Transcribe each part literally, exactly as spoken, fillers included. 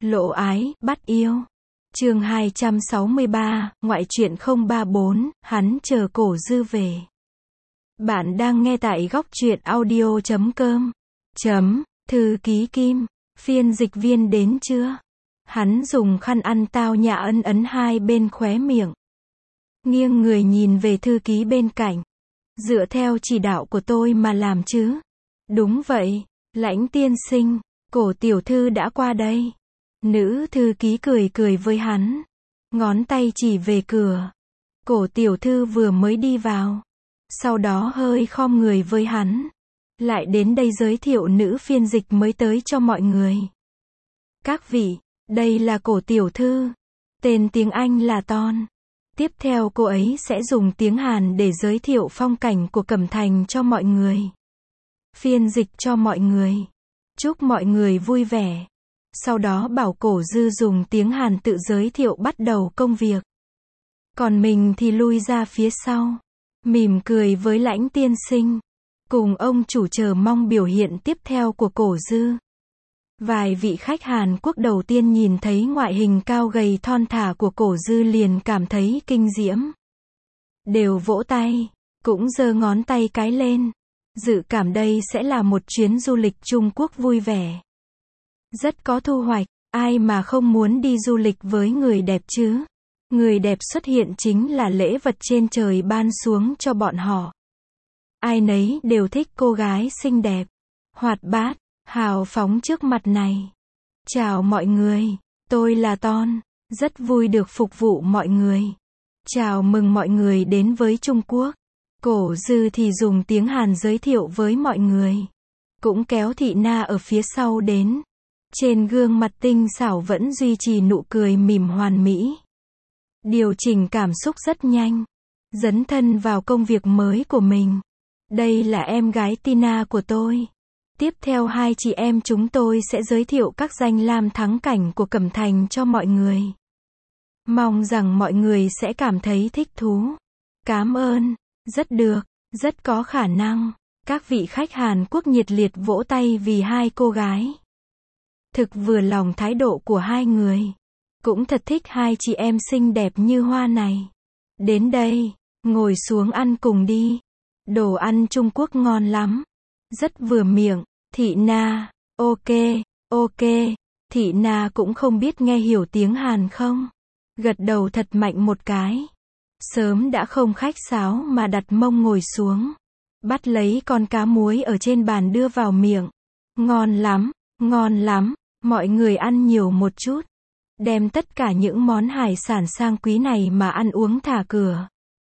Lộ ái, bắt yêu. Chương hai trăm sáu mươi ba, ngoại truyện không ba bốn, hắn chờ Cổ Dư về. Bạn đang nghe tại góc truyện audio chấm com. Chấm, thư ký Kim, phiên dịch viên đến chưa? Hắn dùng khăn ăn tao nhã ấn ấn hai bên khóe miệng. Nghiêng người nhìn về thư ký bên cạnh. Dựa theo chỉ đạo của tôi mà làm chứ? Đúng vậy, Lãnh tiên sinh, Cổ tiểu thư đã qua đây. Nữ thư ký cười cười với hắn. Ngón tay chỉ về cửa. Cổ tiểu thư vừa mới đi vào. Sau đó hơi khom người với hắn. Lại đến đây giới thiệu nữ phiên dịch mới tới cho mọi người. Các vị, đây là Cổ tiểu thư. Tên tiếng Anh là Ton. Tiếp theo cô ấy sẽ dùng tiếng Hàn để giới thiệu phong cảnh của Cẩm Thành cho mọi người. Phiên dịch cho mọi người. Chúc mọi người vui vẻ. Sau đó bảo Cổ Dư dùng tiếng Hàn tự giới thiệu bắt đầu công việc. Còn mình thì lui ra phía sau. Mỉm cười với Lãnh tiên sinh. Cùng ông chủ chờ mong biểu hiện tiếp theo của Cổ Dư. Vài vị khách Hàn Quốc đầu tiên nhìn thấy ngoại hình cao gầy thon thả của Cổ Dư liền cảm thấy kinh diễm. Đều vỗ tay, cũng giơ ngón tay cái lên. Dự cảm đây sẽ là một chuyến du lịch Trung Quốc vui vẻ. Rất có thu hoạch, ai mà không muốn đi du lịch với người đẹp chứ? Người đẹp xuất hiện chính là lễ vật trên trời ban xuống cho bọn họ. Ai nấy đều thích cô gái xinh đẹp, hoạt bát, hào phóng trước mặt này. Chào mọi người, tôi là Ton, rất vui được phục vụ mọi người. Chào mừng mọi người đến với Trung Quốc. Cổ Dư thì dùng tiếng Hàn giới thiệu với mọi người. Cũng kéo Thị Na ở phía sau đến. Trên gương mặt tinh xảo vẫn duy trì nụ cười mỉm hoàn mỹ. Điều chỉnh cảm xúc rất nhanh. Dấn thân vào công việc mới của mình. Đây là em gái Tina của tôi. Tiếp theo hai chị em chúng tôi sẽ giới thiệu các danh lam thắng cảnh của Cẩm Thành cho mọi người. Mong rằng mọi người sẽ cảm thấy thích thú. Cảm ơn. Rất được, rất có khả năng. Các vị khách Hàn Quốc nhiệt liệt vỗ tay vì hai cô gái. Thực vừa lòng thái độ của hai người. Cũng thật thích hai chị em xinh đẹp như hoa này. Đến đây, ngồi xuống ăn cùng đi. Đồ ăn Trung Quốc ngon lắm. Rất vừa miệng. Thị Na, ok, ok. Thị Na cũng không biết nghe hiểu tiếng Hàn không? Gật đầu thật mạnh một cái. Sớm đã không khách sáo mà đặt mông ngồi xuống. Bắt lấy con cá muối ở trên bàn đưa vào miệng. Ngon lắm, ngon lắm. Mọi người ăn nhiều một chút. Đem tất cả những món hải sản sang quý này mà ăn uống thả cửa.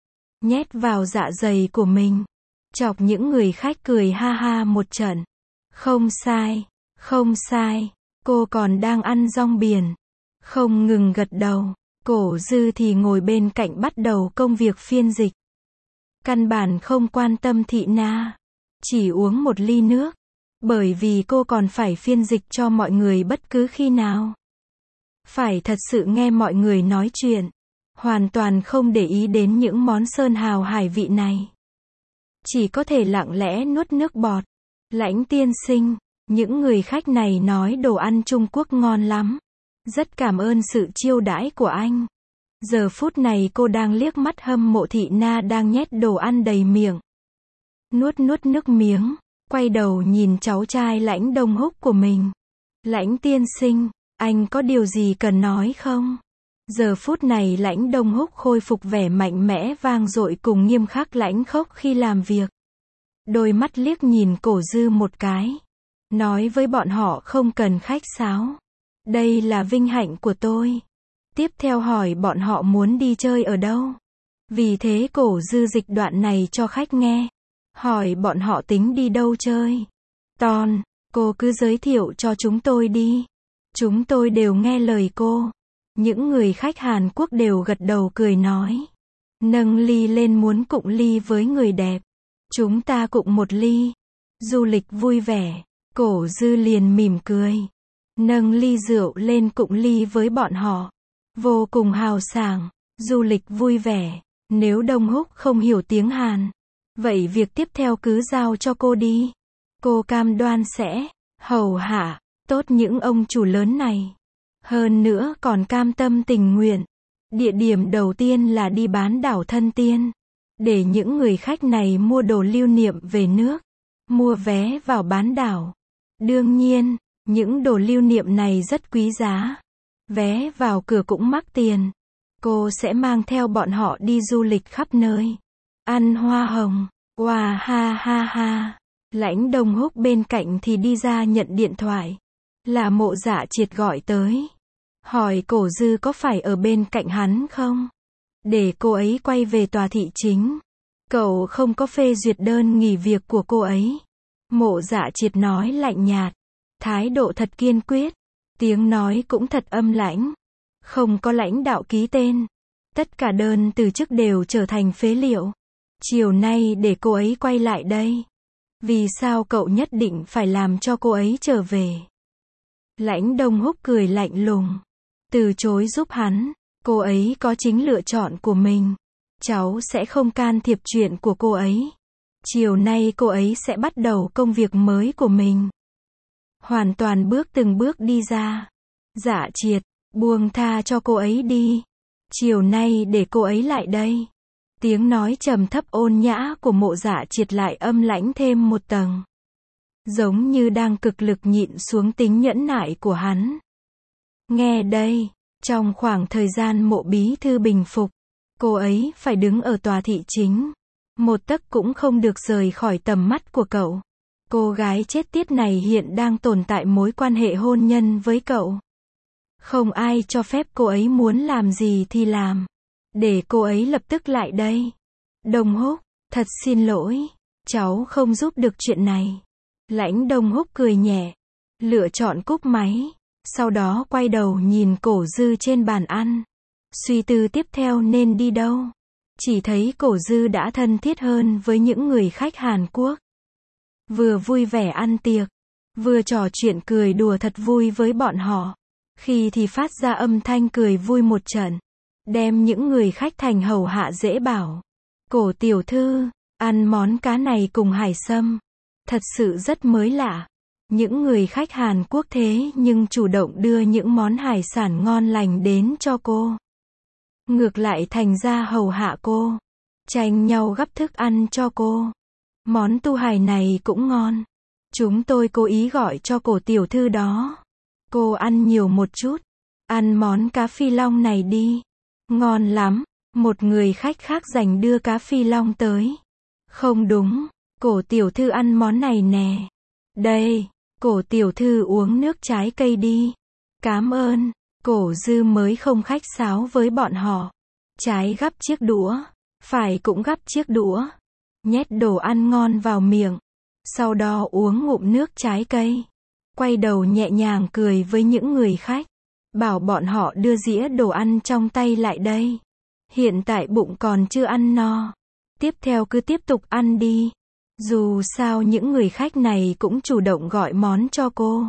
Nhét vào dạ dày của mình. Chọc những người khách cười ha ha một trận. Không sai, không sai. Cô còn đang ăn rong biển. Không ngừng gật đầu. Cổ Dư thì ngồi bên cạnh bắt đầu công việc phiên dịch. Căn bản không quan tâm Thị Na. Chỉ uống một ly nước. Bởi vì cô còn phải phiên dịch cho mọi người bất cứ khi nào. Phải thật sự nghe mọi người nói chuyện. Hoàn toàn không để ý đến những món sơn hào hải vị này. Chỉ có thể lặng lẽ nuốt nước bọt. Lãnh tiên sinh, những người khách này nói đồ ăn Trung Quốc ngon lắm. Rất cảm ơn sự chiêu đãi của anh. Giờ phút này cô đang liếc mắt hâm mộ Thị Na đang nhét đồ ăn đầy miệng. Nuốt nuốt nước miếng, quay đầu nhìn cháu trai Lãnh Đông Húc của mình. Lãnh tiên sinh, anh có điều gì cần nói không? Giờ phút này Lãnh Đông Húc khôi phục vẻ mạnh mẽ vang dội cùng nghiêm khắc lãnh khốc khi làm việc. Đôi mắt liếc nhìn Cổ Dư một cái. Nói với bọn họ không cần khách sáo. Đây là vinh hạnh của tôi. Tiếp theo hỏi bọn họ muốn đi chơi ở đâu. Vì thế Cổ Dư dịch đoạn này cho khách nghe. Hỏi bọn họ tính đi đâu chơi. Ton, cô cứ giới thiệu cho chúng tôi đi. Chúng tôi đều nghe lời cô. Những người khách Hàn Quốc đều gật đầu cười nói. Nâng ly lên muốn cụng ly với người đẹp. Chúng ta cụng một ly. Du lịch vui vẻ. Cổ Dư liền mỉm cười. Nâng ly rượu lên cụng ly với bọn họ. Vô cùng hào sảng. Du lịch vui vẻ. Nếu Đông Húc không hiểu tiếng Hàn. Vậy việc tiếp theo cứ giao cho cô đi. Cô cam đoan sẽ hầu hạ tốt những ông chủ lớn này. Hơn nữa còn cam tâm tình nguyện. Địa điểm đầu tiên là đi bán đảo Thân Tiên. Để những người khách này mua đồ lưu niệm về nước. Mua vé vào bán đảo. Đương nhiên, những đồ lưu niệm này rất quý giá. Vé vào cửa cũng mắc tiền. Cô sẽ mang theo bọn họ đi du lịch khắp nơi. Ăn hoa hồng. Wow ha ha ha. Lãnh Đông Húc bên cạnh thì đi ra nhận điện thoại. Là Mộ Dạ Triệt gọi tới. Hỏi Cổ Dư có phải ở bên cạnh hắn không? Để cô ấy quay về tòa thị chính. Cậu không có phê duyệt đơn nghỉ việc của cô ấy. Mộ Dạ Triệt nói lạnh nhạt. Thái độ thật kiên quyết. Tiếng nói cũng thật âm lãnh. Không có lãnh đạo ký tên. Tất cả đơn từ chức đều trở thành phế liệu. Chiều nay để cô ấy quay lại đây. Vì sao cậu nhất định phải làm cho cô ấy trở về? Lãnh Đông Húc cười lạnh lùng. Từ chối giúp hắn. Cô ấy có chính lựa chọn của mình. Cháu sẽ không can thiệp chuyện của cô ấy. Chiều nay cô ấy sẽ bắt đầu công việc mới của mình. Hoàn toàn bước từng bước đi ra. Dạ Triệt, buông tha cho cô ấy đi. Chiều nay để cô ấy lại đây. Tiếng nói trầm thấp ôn nhã của Mộ Dạ Triệt lại âm lãnh thêm một tầng. Giống như đang cực lực nhịn xuống tính nhẫn nại của hắn. Nghe đây, trong khoảng thời gian Mộ bí thư bình phục, cô ấy phải đứng ở tòa thị chính. Một tấc cũng không được rời khỏi tầm mắt của cậu. Cô gái chết tiết này hiện đang tồn tại mối quan hệ hôn nhân với cậu. Không ai cho phép cô ấy muốn làm gì thì làm. Để cô ấy lập tức lại đây. Đông Húc, thật xin lỗi. Cháu không giúp được chuyện này. Lãnh Đông Húc cười nhẹ. Lựa chọn cúp máy. Sau đó quay đầu nhìn Cổ Dư trên bàn ăn. Suy tư tiếp theo nên đi đâu. Chỉ thấy Cổ Dư đã thân thiết hơn với những người khách Hàn Quốc. Vừa vui vẻ ăn tiệc. Vừa trò chuyện cười đùa thật vui với bọn họ. Khi thì phát ra âm thanh cười vui một trận. Đem những người khách thành hầu hạ dễ bảo. Cổ tiểu thư, ăn món cá này cùng hải sâm. Thật sự rất mới lạ. Những người khách Hàn Quốc thế nhưng chủ động đưa những món hải sản ngon lành đến cho cô. Ngược lại thành ra hầu hạ cô. Tranh nhau gắp thức ăn cho cô. Món tu hải này cũng ngon. Chúng tôi cố ý gọi cho cổ tiểu thư đó. Cô ăn nhiều một chút. Ăn món cá phi long này đi. Ngon lắm. Một người khách khác giành đưa cá phi long tới. Không đúng. Cổ tiểu thư ăn món này nè. Đây. Cổ tiểu thư uống nước trái cây đi. Cám ơn. Cổ Dư mới không khách sáo với bọn họ. Trái gắp chiếc đũa. Phải cũng gắp chiếc đũa. Nhét đồ ăn ngon vào miệng. Sau đó uống ngụm nước trái cây. Quay đầu nhẹ nhàng cười với những người khách. Bảo bọn họ đưa dĩa đồ ăn trong tay lại đây. Hiện tại bụng còn chưa ăn no. Tiếp theo cứ tiếp tục ăn đi. Dù sao những người khách này cũng chủ động gọi món cho cô.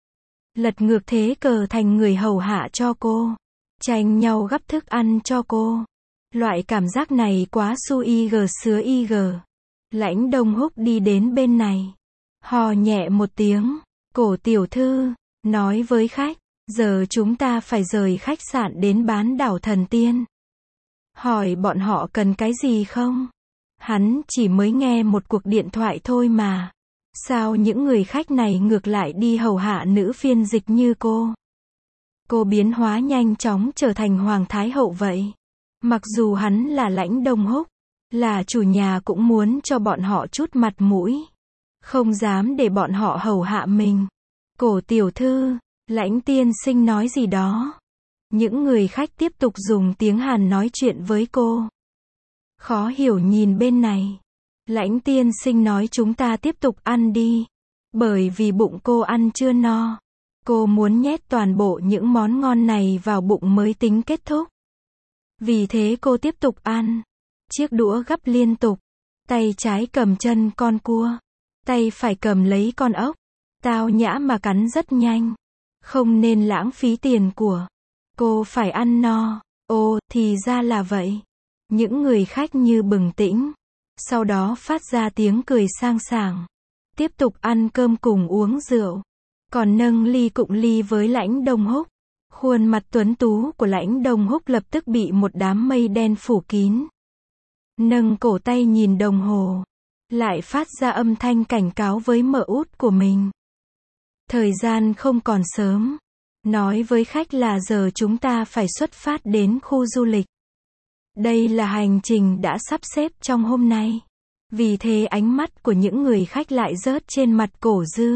Lật ngược thế cờ thành người hầu hạ cho cô. Tranh nhau gắp thức ăn cho cô. Loại cảm giác này quá su y gờ sứa y gờ. Lãnh Đông Húc đi đến bên này. Hò nhẹ một tiếng. Cổ tiểu thư, nói với khách. Giờ chúng ta phải rời khách sạn đến bán đảo Thần Tiên. Hỏi bọn họ cần cái gì không? Hắn chỉ mới nghe một cuộc điện thoại thôi mà. Sao những người khách này ngược lại đi hầu hạ nữ phiên dịch như cô? Cô biến hóa nhanh chóng trở thành Hoàng Thái Hậu vậy. Mặc dù hắn là Lãnh Đông Húc, là chủ nhà cũng muốn cho bọn họ chút mặt mũi. Không dám để bọn họ hầu hạ mình. Cổ tiểu thư, Lãnh tiên sinh nói gì đó. Những người khách tiếp tục dùng tiếng Hàn nói chuyện với cô. Khó hiểu nhìn bên này. Lãnh tiên sinh nói chúng ta tiếp tục ăn đi. Bởi vì bụng cô ăn chưa no. Cô muốn nhét toàn bộ những món ngon này vào bụng mới tính kết thúc. Vì thế cô tiếp tục ăn. Chiếc đũa gắp liên tục. Tay trái cầm chân con cua. Tay phải cầm lấy con ốc. Tao nhã mà cắn rất nhanh. Không nên lãng phí tiền của. Cô phải ăn no. Ồ, thì ra là vậy. Những người khách như bừng tỉnh. Sau đó phát ra tiếng cười sang sảng. Tiếp tục ăn cơm cùng uống rượu. Còn nâng ly cụng ly với Lãnh Đông Húc. Khuôn mặt tuấn tú của Lãnh Đông Húc lập tức bị một đám mây đen phủ kín. Nâng cổ tay nhìn đồng hồ, lại phát ra âm thanh cảnh cáo với mợ út của mình. Thời gian không còn sớm. Nói với khách là giờ chúng ta phải xuất phát đến khu du lịch. Đây là hành trình đã sắp xếp trong hôm nay. Vì thế ánh mắt của những người khách lại rớt trên mặt Cổ Dư.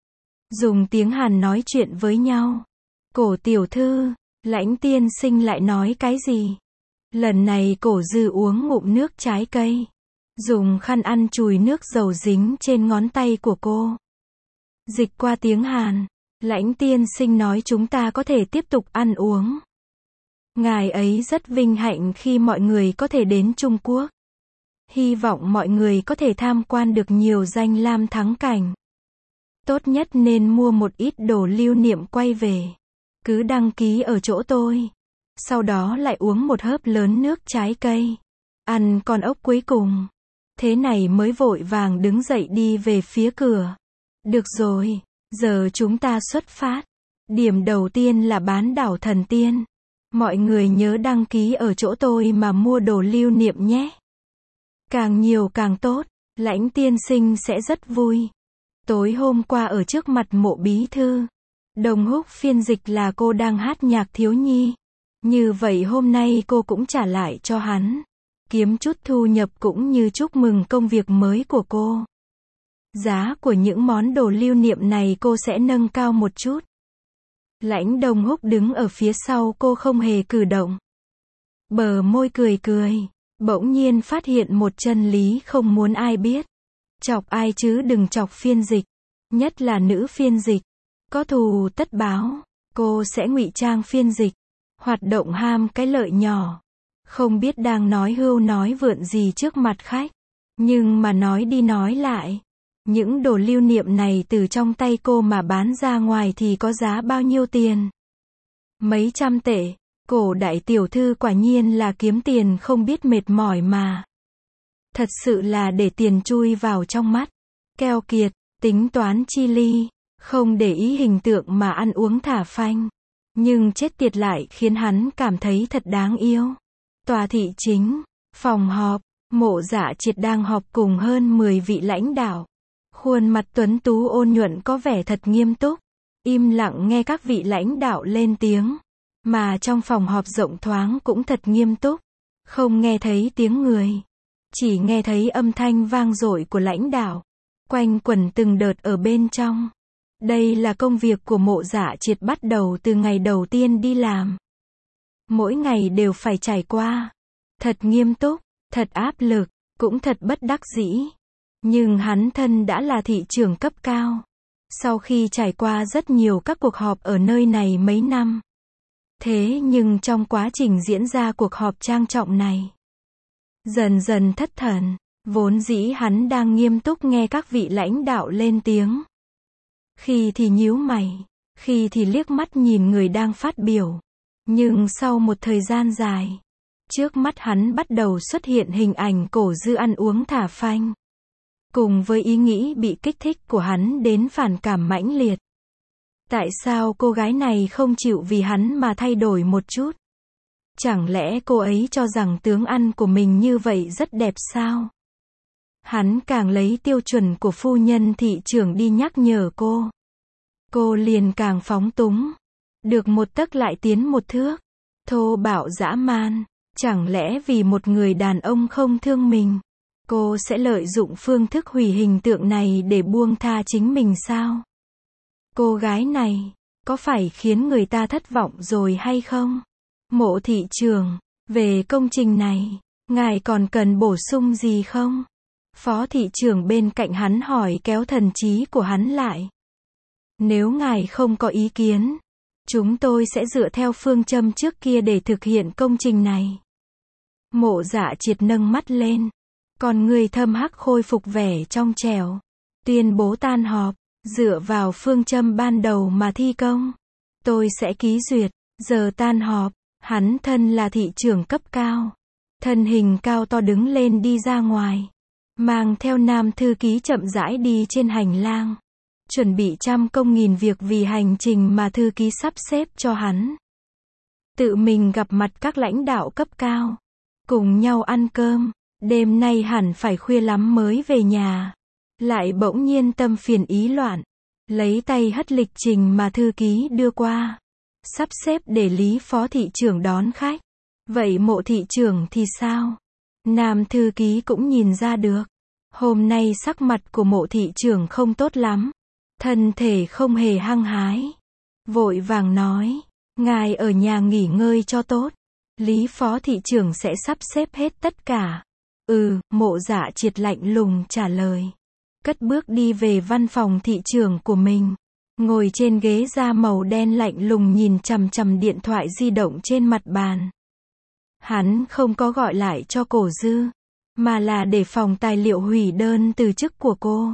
Dùng tiếng Hàn nói chuyện với nhau. Cổ tiểu thư, Lãnh tiên sinh lại nói cái gì? Lần này Cổ Dư uống ngụm nước trái cây. Dùng khăn ăn chùi nước dầu dính trên ngón tay của cô. Dịch qua tiếng Hàn. Lãnh tiên sinh nói chúng ta có thể tiếp tục ăn uống. Ngài ấy rất vinh hạnh khi mọi người có thể đến Trung Quốc. Hy vọng mọi người có thể tham quan được nhiều danh lam thắng cảnh. Tốt nhất nên mua một ít đồ lưu niệm quay về. Cứ đăng ký ở chỗ tôi. Sau đó lại uống một hớp lớn nước trái cây. Ăn con ốc cuối cùng. Thế này mới vội vàng đứng dậy đi về phía cửa. Được rồi, giờ chúng ta xuất phát. Điểm đầu tiên là bán đảo Thần Tiên. Mọi người nhớ đăng ký ở chỗ tôi mà mua đồ lưu niệm nhé. Càng nhiều càng tốt, Lãnh tiên sinh sẽ rất vui. Tối hôm qua ở trước mặt mộ bí thư, Đồng Húc phiên dịch là cô đang hát nhạc thiếu nhi. Như vậy hôm nay cô cũng trả lại cho hắn. Kiếm chút thu nhập cũng như chúc mừng công việc mới của cô. Giá của những món đồ lưu niệm này cô sẽ nâng cao một chút. Lãnh Đồng Húc đứng ở phía sau cô không hề cử động. Bờ môi cười cười. Bỗng nhiên phát hiện một chân lý không muốn ai biết. Chọc ai chứ đừng chọc phiên dịch. Nhất là nữ phiên dịch. Có thù tất báo. Cô sẽ ngụy trang phiên dịch. Hoạt động ham cái lợi nhỏ. Không biết đang nói hưu nói vượn gì trước mặt khách. Nhưng mà nói đi nói lại. Những đồ lưu niệm này từ trong tay cô mà bán ra ngoài thì có giá bao nhiêu tiền? Mấy trăm tệ. Cổ đại tiểu thư quả nhiên là kiếm tiền không biết mệt mỏi mà. Thật sự là để tiền chui vào trong mắt. Keo kiệt, tính toán chi ly, không để ý hình tượng mà ăn uống thả phanh. Nhưng chết tiệt lại khiến hắn cảm thấy thật đáng yêu. Tòa thị chính, phòng họp, Mộ Dạ Triệt đang họp cùng hơn mười vị lãnh đạo. Khuôn mặt tuấn tú ôn nhuận có vẻ thật nghiêm túc. Im lặng nghe các vị lãnh đạo lên tiếng. Mà trong phòng họp rộng thoáng cũng thật nghiêm túc. Không nghe thấy tiếng người. Chỉ nghe thấy âm thanh vang dội của lãnh đạo. Quanh quẩn từng đợt ở bên trong. Đây là công việc của Mộ Dạ Triệt bắt đầu từ ngày đầu tiên đi làm. Mỗi ngày đều phải trải qua. Thật nghiêm túc, thật áp lực, cũng thật bất đắc dĩ. Nhưng hắn thân đã là thị trưởng cấp cao. Sau khi trải qua rất nhiều các cuộc họp ở nơi này mấy năm. Thế nhưng trong quá trình diễn ra cuộc họp trang trọng này, dần dần thất thần, vốn dĩ hắn đang nghiêm túc nghe các vị lãnh đạo lên tiếng. Khi thì nhíu mày, khi thì liếc mắt nhìn người đang phát biểu. Nhưng sau một thời gian dài, trước mắt hắn bắt đầu xuất hiện hình ảnh Cổ Dư ăn uống thả phanh. Cùng với ý nghĩ bị kích thích của hắn đến phản cảm mãnh liệt. Tại sao cô gái này không chịu vì hắn mà thay đổi một chút? Chẳng lẽ cô ấy cho rằng tướng ăn của mình như vậy rất đẹp sao? Hắn càng lấy tiêu chuẩn của phu nhân thị trưởng đi nhắc nhở cô. Cô liền càng phóng túng. Được một tấc lại tiến một thước. Thô bạo dã man. Chẳng lẽ vì một người đàn ông không thương mình, cô sẽ lợi dụng phương thức hủy hình tượng này để buông tha chính mình sao? Cô gái này, có phải khiến người ta thất vọng rồi hay không? Mộ thị trưởng, về công trình này, ngài còn cần bổ sung gì không? Phó thị trưởng bên cạnh hắn hỏi kéo thần trí của hắn lại. Nếu ngài không có ý kiến, chúng tôi sẽ dựa theo phương châm trước kia để thực hiện công trình này. Mộ Dạ Triệt nâng mắt lên. Còn người thâm hắc khôi phục vẻ trong trẻo. Tuyên bố tan họp. Dựa vào phương châm ban đầu mà thi công. Tôi sẽ ký duyệt. Giờ tan họp. Hắn thân là thị trưởng cấp cao. Thân hình cao to đứng lên đi ra ngoài. Mang theo nam thư ký chậm rãi đi trên hành lang. Chuẩn bị trăm công nghìn việc vì hành trình mà thư ký sắp xếp cho hắn. tự mình gặp mặt các lãnh đạo cấp cao, cùng nhau ăn cơm, đêm nay hẳn phải khuya lắm mới về nhà. Lại bỗng nhiên tâm phiền ý loạn, lấy tay hất lịch trình mà thư ký đưa qua, sắp xếp để Lý phó thị trưởng đón khách. Vậy Mộ thị trưởng thì sao? Nam thư ký cũng nhìn ra được. Hôm nay sắc mặt của Mộ thị trưởng không tốt lắm. Thân thể không hề hăng hái. Vội vàng nói, ngài ở nhà nghỉ ngơi cho tốt. Lý phó thị trưởng sẽ sắp xếp hết tất cả. Ừ, Mộ Dạ Triệt lạnh lùng trả lời. Cất bước đi về văn phòng thị trưởng của mình. Ngồi trên ghế da màu đen lạnh lùng nhìn chằm chằm điện thoại di động trên mặt bàn. Hắn không có gọi lại cho Cổ Dư, mà là để phòng tài liệu hủy đơn từ chức của cô.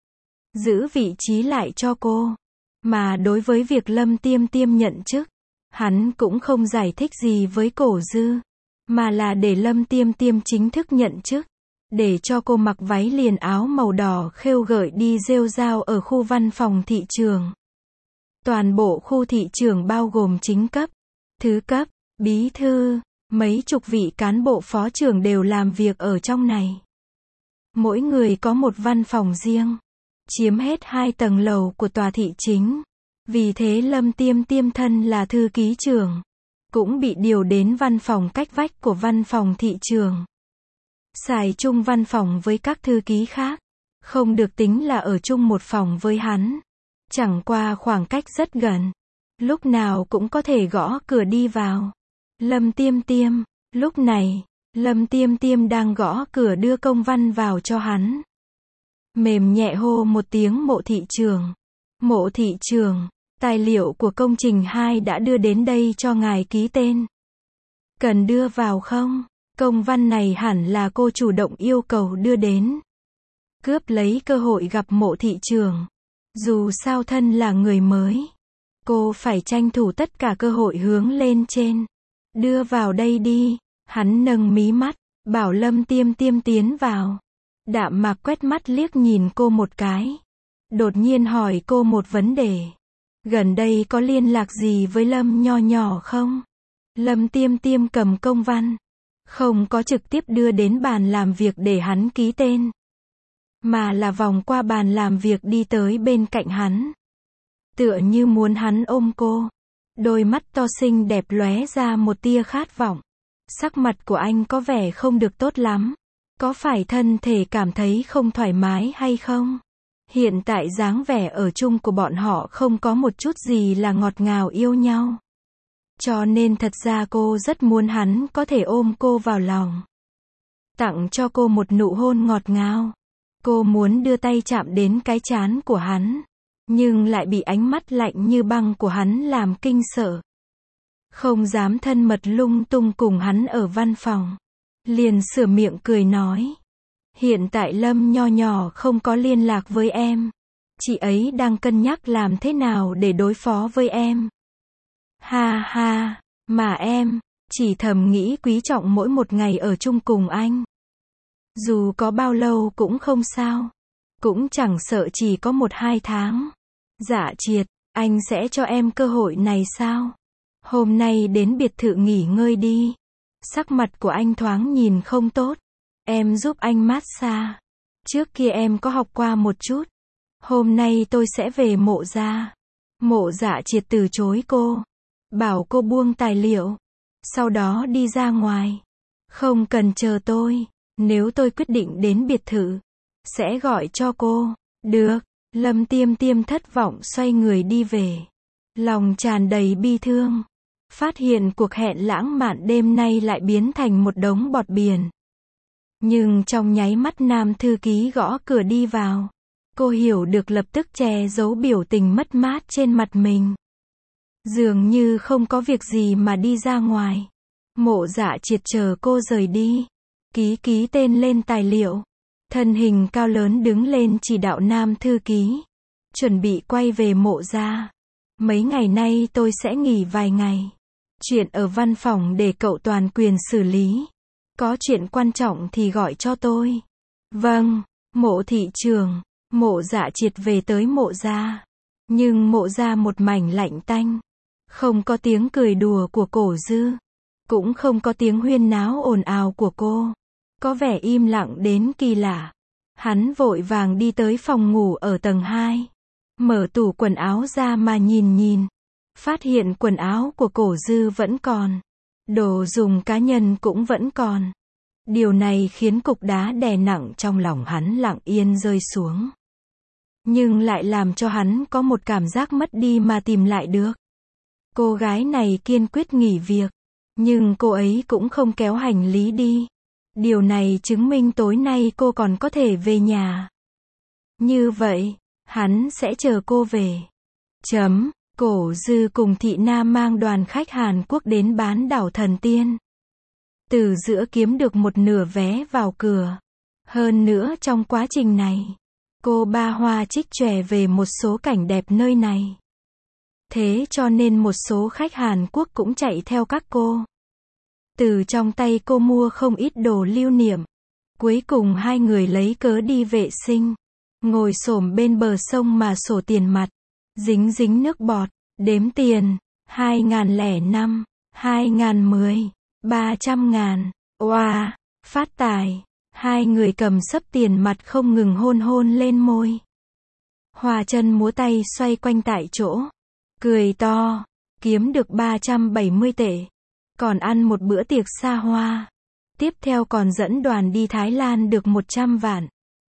Giữ vị trí lại cho cô. Mà đối với việc Lâm Tiêm Tiêm nhận chức, hắn cũng không giải thích gì với Cổ Dư, mà là để Lâm Tiêm Tiêm chính thức nhận chức, để cho cô mặc váy liền áo màu đỏ khêu gợi đi rêu rao ở khu văn phòng thị trường. Toàn bộ khu thị trường bao gồm chính cấp, thứ cấp, bí thư, mấy chục vị cán bộ phó trưởng đều làm việc ở trong này. Mỗi người có một văn phòng riêng, chiếm hết hai tầng lầu của tòa thị chính. Vì thế Lâm Tiêm Tiêm thân là thư ký trưởng, cũng bị điều đến văn phòng cách vách của văn phòng thị trường. Xài chung văn phòng với các thư ký khác, không được tính là ở chung một phòng với hắn. Chẳng qua khoảng cách rất gần, lúc nào cũng có thể gõ cửa đi vào. Lâm Tiêm Tiêm, lúc này, Lâm Tiêm Tiêm đang gõ cửa đưa công văn vào cho hắn. Mềm nhẹ hô một tiếng Mộ thị trưởng. Mộ thị trưởng, tài liệu của công trình hai đã đưa đến đây cho ngài ký tên. Cần đưa vào không? Công văn này hẳn là cô chủ động yêu cầu đưa đến. Cướp lấy cơ hội gặp Mộ thị trưởng. Dù sao thân là người mới, cô phải tranh thủ tất cả cơ hội hướng lên trên. Đưa vào đây đi. Hắn nâng mí mắt, bảo Lâm Tiêm Tiêm tiến vào. Đạm Mạc quét mắt liếc nhìn cô một cái. Đột nhiên hỏi cô một vấn đề. Gần đây có liên lạc gì với Lâm Nho Nhỏ không? Lâm Tiêm Tiêm cầm công văn, không có trực tiếp đưa đến bàn làm việc để hắn ký tên, mà là vòng qua bàn làm việc đi tới bên cạnh hắn. Tựa như muốn hắn ôm cô. Đôi mắt to xinh đẹp lóe ra một tia khát vọng. Sắc mặt của anh có vẻ không được tốt lắm. Có phải thân thể cảm thấy không thoải mái hay không? Hiện tại dáng vẻ ở chung của bọn họ không có một chút gì là ngọt ngào yêu nhau. Cho nên thật ra cô rất muốn hắn có thể ôm cô vào lòng, tặng cho cô một nụ hôn ngọt ngào. Cô muốn đưa tay chạm đến cái trán của hắn, nhưng lại bị ánh mắt lạnh như băng của hắn làm kinh sợ. Không dám thân mật lung tung cùng hắn ở văn phòng. Liền sửa miệng cười nói. Hiện tại Lâm Nho Nhỏ không có liên lạc với em. Chị ấy đang cân nhắc làm thế nào để đối phó với em. Ha ha, mà em, chỉ thầm nghĩ quý trọng mỗi một ngày ở chung cùng anh. Dù có bao lâu cũng không sao. Cũng chẳng sợ chỉ có một hai tháng. Dạ Triệt, anh sẽ cho em cơ hội này sao? Hôm nay đến biệt thự nghỉ ngơi đi. Sắc mặt của anh thoáng nhìn không tốt. Em giúp anh massage. Trước kia em có học qua một chút. Hôm nay tôi sẽ về Mộ gia. Mộ Dạ Triệt từ chối cô. Bảo cô buông tài liệu. Sau đó đi ra ngoài. Không cần chờ tôi. Nếu tôi quyết định đến biệt thự, sẽ gọi cho cô. Được. Lâm Tiêm Tiêm thất vọng xoay người đi về. Lòng tràn đầy bi thương. Phát hiện cuộc hẹn lãng mạn đêm nay lại biến thành một đống bọt biển. Nhưng trong nháy mắt nam thư ký gõ cửa đi vào, cô hiểu được lập tức che giấu biểu tình mất mát trên mặt mình. Dường như không có việc gì mà đi ra ngoài. Mộ Dạ Triệt chờ cô rời đi. Ký ký tên lên tài liệu. Thân hình cao lớn đứng lên chỉ đạo nam thư ký. Chuẩn bị quay về Mộ gia. Mấy ngày nay tôi sẽ nghỉ vài ngày. Chuyện ở văn phòng để cậu toàn quyền xử lý. Có chuyện quan trọng thì gọi cho tôi. Vâng, Mộ thị trưởng. Mộ Dạ Triệt về tới Mộ gia. Nhưng Mộ gia một mảnh lạnh tanh. Không có tiếng cười đùa của Cổ Dư. Cũng không có tiếng huyên náo ồn ào của cô. Có vẻ im lặng đến kỳ lạ. Hắn vội vàng đi tới phòng ngủ ở tầng hai. Mở tủ quần áo ra mà nhìn nhìn. Phát hiện quần áo của Cổ Dư vẫn còn. Đồ dùng cá nhân cũng vẫn còn. Điều này khiến cục đá đè nặng trong lòng hắn lặng yên rơi xuống. Nhưng lại làm cho hắn có một cảm giác mất đi mà tìm lại được. Cô gái này kiên quyết nghỉ việc. Nhưng cô ấy cũng không kéo hành lý đi. Điều này chứng minh tối nay cô còn có thể về nhà. Như vậy, hắn sẽ chờ cô về. Chấm. Cổ Dư cùng Thị Na mang đoàn khách Hàn Quốc đến bán đảo Thần Tiên. Từ giữa kiếm được một nửa vé vào cửa. Hơn nữa trong quá trình này, cô ba hoa trích chòe về một số cảnh đẹp nơi này. Thế cho nên một số khách Hàn Quốc cũng chạy theo các cô. Từ trong tay cô mua không ít đồ lưu niệm. Cuối cùng hai người lấy cớ đi vệ sinh. Ngồi xổm bên bờ sông mà sổ tiền mặt. Dính dính nước bọt. Đếm tiền. Hai ngàn lẻ năm. Hai ngàn mười. Ba trăm ngàn. Oa. Wow, phát tài. Hai người cầm sấp tiền mặt không ngừng hôn hôn lên môi. Hòa chân múa tay xoay quanh tại chỗ. Cười to. Kiếm được ba trăm bảy mươi tệ. Còn ăn một bữa tiệc xa hoa. Tiếp theo còn dẫn đoàn đi Thái Lan được một trăm vạn.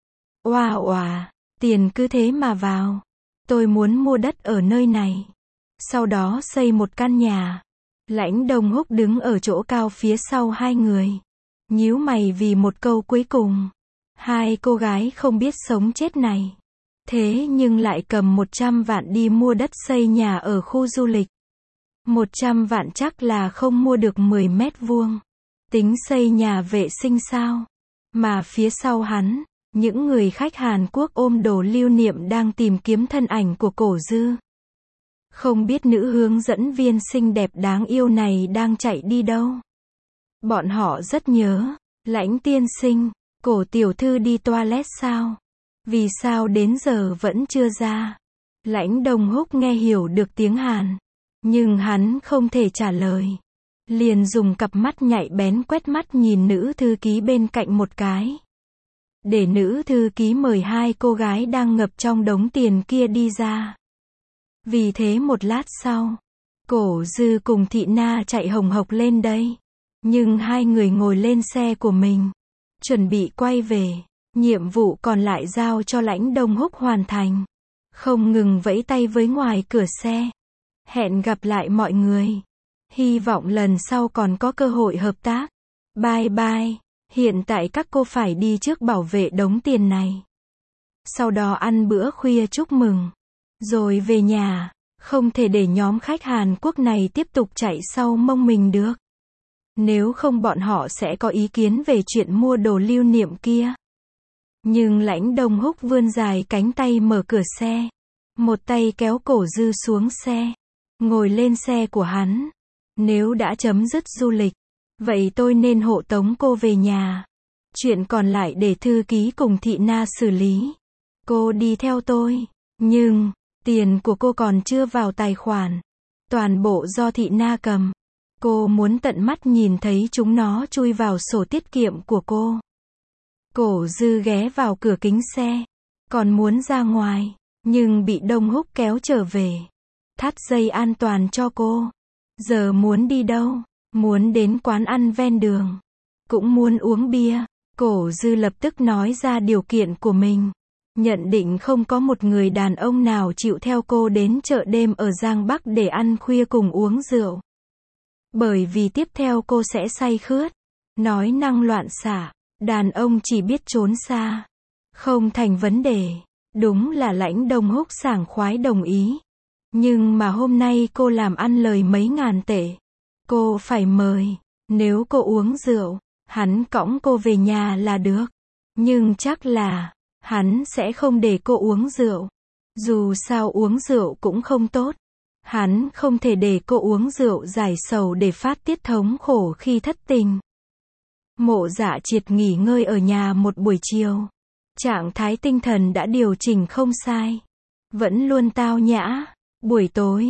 Oa wow, oa. Wow, tiền cứ thế mà vào. Tôi muốn mua đất ở nơi này. Sau đó xây một căn nhà. Lãnh Đông Húc đứng ở chỗ cao phía sau hai người. Nhíu mày vì một câu cuối cùng. Hai cô gái không biết sống chết này. Thế nhưng lại cầm một trăm vạn đi mua đất xây nhà ở khu du lịch. Một trăm vạn chắc là không mua được mười mét vuông. Tính xây nhà vệ sinh sao? Mà phía sau hắn, những người khách Hàn Quốc ôm đồ lưu niệm đang tìm kiếm thân ảnh của Cổ Dư. Không biết nữ hướng dẫn viên xinh đẹp đáng yêu này đang chạy đi đâu. Bọn họ rất nhớ. Lãnh tiên sinh, Cổ tiểu thư đi toilet sao? Vì sao đến giờ vẫn chưa ra? Lãnh Đông Húc nghe hiểu được tiếng Hàn. Nhưng hắn không thể trả lời. Liền dùng cặp mắt nhạy bén quét mắt nhìn nữ thư ký bên cạnh một cái. Để nữ thư ký mời hai cô gái đang ngập trong đống tiền kia đi ra. Vì thế một lát sau, Cổ Dư cùng Thị Na chạy hồng hộc lên đây. Nhưng hai người ngồi lên xe của mình. Chuẩn bị quay về. Nhiệm vụ còn lại giao cho Lãnh Đông Húc hoàn thành. Không ngừng vẫy tay với ngoài cửa xe. Hẹn gặp lại mọi người. Hy vọng lần sau còn có cơ hội hợp tác. Bye bye. Hiện tại các cô phải đi trước bảo vệ đống tiền này. Sau đó ăn bữa khuya chúc mừng. Rồi về nhà. Không thể để nhóm khách Hàn Quốc này tiếp tục chạy sau mông mình được. Nếu không bọn họ sẽ có ý kiến về chuyện mua đồ lưu niệm kia. Nhưng Lãnh Đông Húc vươn dài cánh tay mở cửa xe. Một tay kéo Cổ Dư xuống xe. Ngồi lên xe của hắn. Nếu đã chấm dứt du lịch, vậy tôi nên hộ tống cô về nhà. Chuyện còn lại để thư ký cùng Thị Na xử lý. Cô đi theo tôi. Nhưng, tiền của cô còn chưa vào tài khoản. Toàn bộ do Thị Na cầm. Cô muốn tận mắt nhìn thấy chúng nó chui vào sổ tiết kiệm của cô. Cổ Dư ghé vào cửa kính xe. Còn muốn ra ngoài, nhưng bị Đông Húc kéo trở về. Thắt dây an toàn cho cô. Giờ muốn đi đâu? Muốn đến quán ăn ven đường. Cũng muốn uống bia. Cổ Dư lập tức nói ra điều kiện của mình. Nhận định không có một người đàn ông nào chịu theo cô đến chợ đêm ở Giang Bắc để ăn khuya cùng uống rượu. Bởi vì tiếp theo cô sẽ say khướt. Nói năng loạn xạ. Đàn ông chỉ biết trốn xa. Không thành vấn đề. Đúng là Lãnh Đông Húc sảng khoái đồng ý. Nhưng mà hôm nay cô làm ăn lời mấy ngàn tệ. Cô phải mời. Nếu cô uống rượu, hắn cõng cô về nhà là được. Nhưng chắc là, hắn sẽ không để cô uống rượu. Dù sao uống rượu cũng không tốt. Hắn không thể để cô uống rượu giải sầu để phát tiết thống khổ khi thất tình. Mộ Dạ Triệt nghỉ ngơi ở nhà một buổi chiều. Trạng thái tinh thần đã điều chỉnh không sai. Vẫn luôn tao nhã. Buổi tối,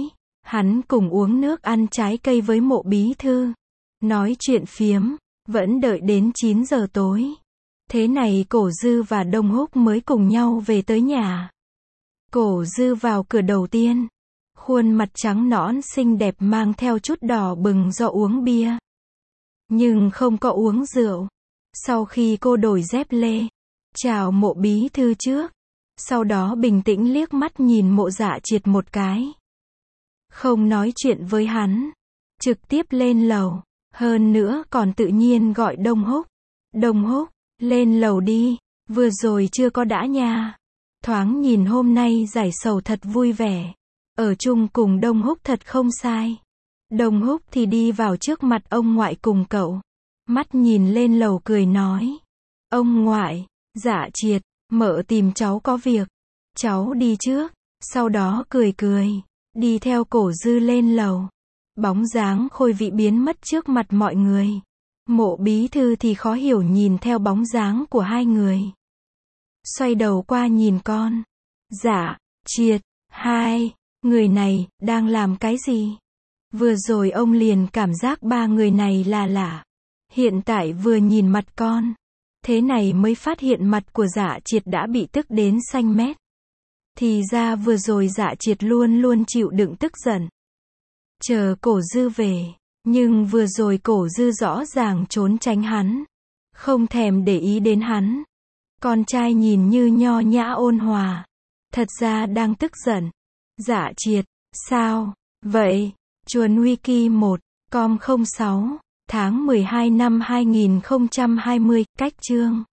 Hắn cùng uống nước ăn trái cây với Mộ bí thư. Nói chuyện phiếm, vẫn đợi đến chín giờ tối. Thế này Cổ Dư và Đông Húc mới cùng nhau về tới nhà. Cổ Dư vào cửa đầu tiên. Khuôn mặt trắng nõn xinh đẹp mang theo chút đỏ bừng do uống bia. Nhưng không có uống rượu. Sau khi cô đổi dép lê, chào Mộ bí thư trước. Sau đó bình tĩnh liếc mắt nhìn Mộ Dạ Triệt một cái. Không nói chuyện với hắn. Trực tiếp lên lầu. Hơn nữa còn tự nhiên gọi Đông Húc. Đông Húc, lên lầu đi. Vừa rồi chưa có đã nha. Thoáng nhìn hôm nay giải sầu thật vui vẻ. Ở chung cùng Đông Húc thật không sai. Đông Húc thì đi vào trước mặt ông ngoại cùng cậu. Mắt nhìn lên lầu cười nói. Ông ngoại, Dạ Triệt, mợ tìm cháu có việc. Cháu đi trước. Sau đó cười cười. Đi theo Cổ Dư lên lầu. Bóng dáng Khôi Vị biến mất trước mặt mọi người. Mộ bí thư thì khó hiểu nhìn theo bóng dáng của hai người. Xoay đầu qua nhìn con. Dạ, Triệt, hai, người này, đang làm cái gì? Vừa rồi ông liền cảm giác ba người này là lạ. Hiện tại vừa nhìn mặt con. Thế này mới phát hiện mặt của Dạ Triệt đã bị tức đến xanh mét. Thì ra vừa rồi Dạ Triệt luôn luôn chịu đựng tức giận. Chờ Cổ Dư về. Nhưng vừa rồi Cổ Dư rõ ràng trốn tránh hắn. Không thèm để ý đến hắn. Con trai nhìn như nho nhã ôn hòa. Thật ra đang tức giận. Dạ Triệt, sao? Vậy, Chuồn Wiki một, com không sáu, tháng mười hai năm hai nghìn không trăm hai mươi, cách chương.